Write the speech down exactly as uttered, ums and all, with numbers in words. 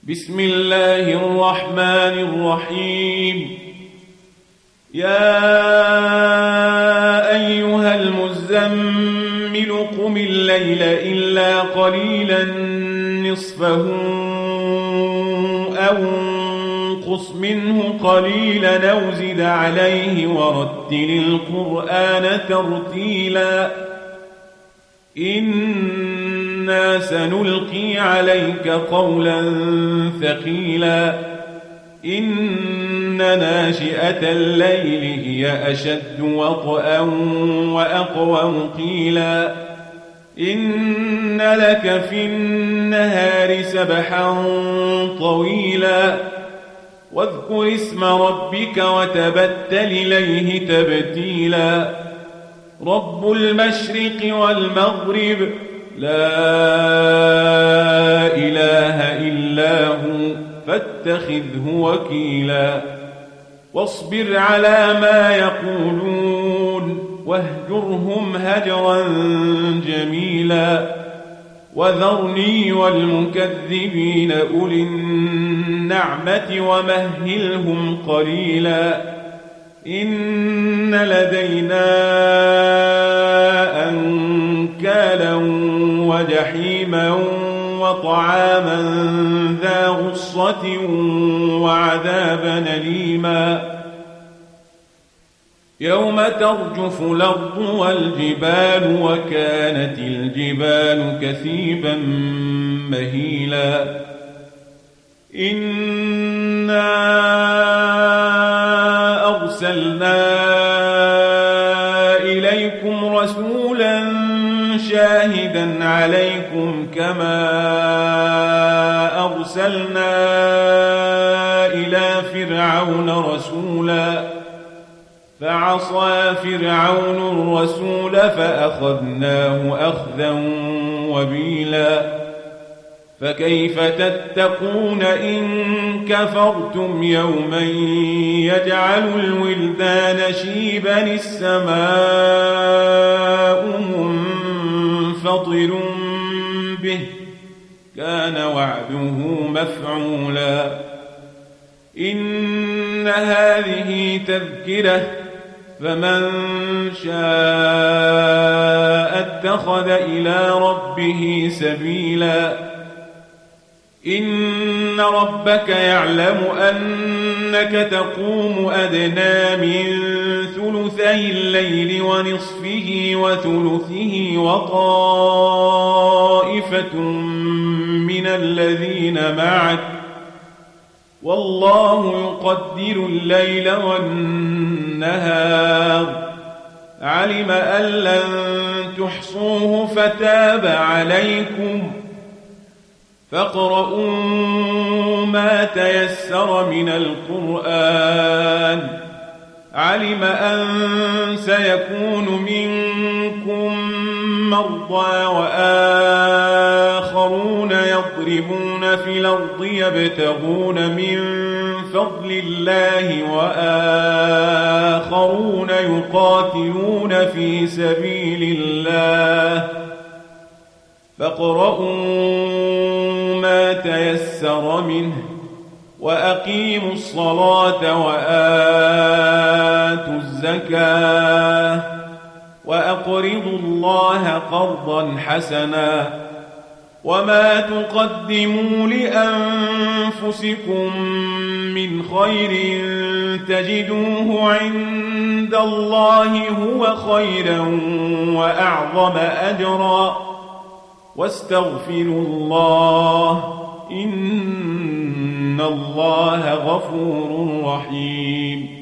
بسم الله الرحمن الرحيم. يا أيها المزمل قم الليل إلا قليلا نصفه أو انقص منه قليلا أو زد عليه ورتل القرآن ترتيلا إنا سنلقي عليك قولا ثقيلا إن ناشئة الليل هي أشد وطئا وأقوم قيلا إن لك في النهار سبحا طويلا واذكر اسم ربك وتبتل إليه تبتيلا رب المشرق والمغرب لا إله إلا هو فاتخذه وكيلا واصبر على ما يقولون واهجرهم هجرا جميلا وذرني والمكذبين أولي النعمة ومهلهم قليلا إن لدينا أنكالا وجحيما وطعاما ذا غصة وعذابا أليما يوم ترجف الأرض والجبال وكانت الجبال كثيبا مهيلا إنا أرسلنا إليكم رسولا شاهدا عليكم كما أرسلنا إلى فرعون رسولا فعصى فرعون الرسول فأخذناه أخذا وبيلا فكيف تتقون إن كفرتم يوما يجعل الولدان شيبا السماء منفطر به كان وعده مفعولا إن هذه تذكرة فمن شاء اتخذ إلى ربه سبيلا إن ربك يعلم أنك تقوم أدنى من ثلثي الليل ونصفه وثلثه وطائفة من الذين معك والله يقدر الليل والنهار علم أن لن تحصوه فتاب عليكم فاقرؤوا ما تيسر من القرآن علم أن سيكون منكم مرضى وآخرون يضربون في الأرض يبتغون من فضل الله وآخرون يقاتلون في سبيل الله فاقرؤوا ما تيسر منه وأقيموا الصلاة وآتوا الزكاة وأقرضوا الله قرضا حسنا وما تقدموا لأنفسكم من خير تجدوه عند الله هو خيرا وأعظم أجرا واستغفروا الله إن الله غفور رحيم.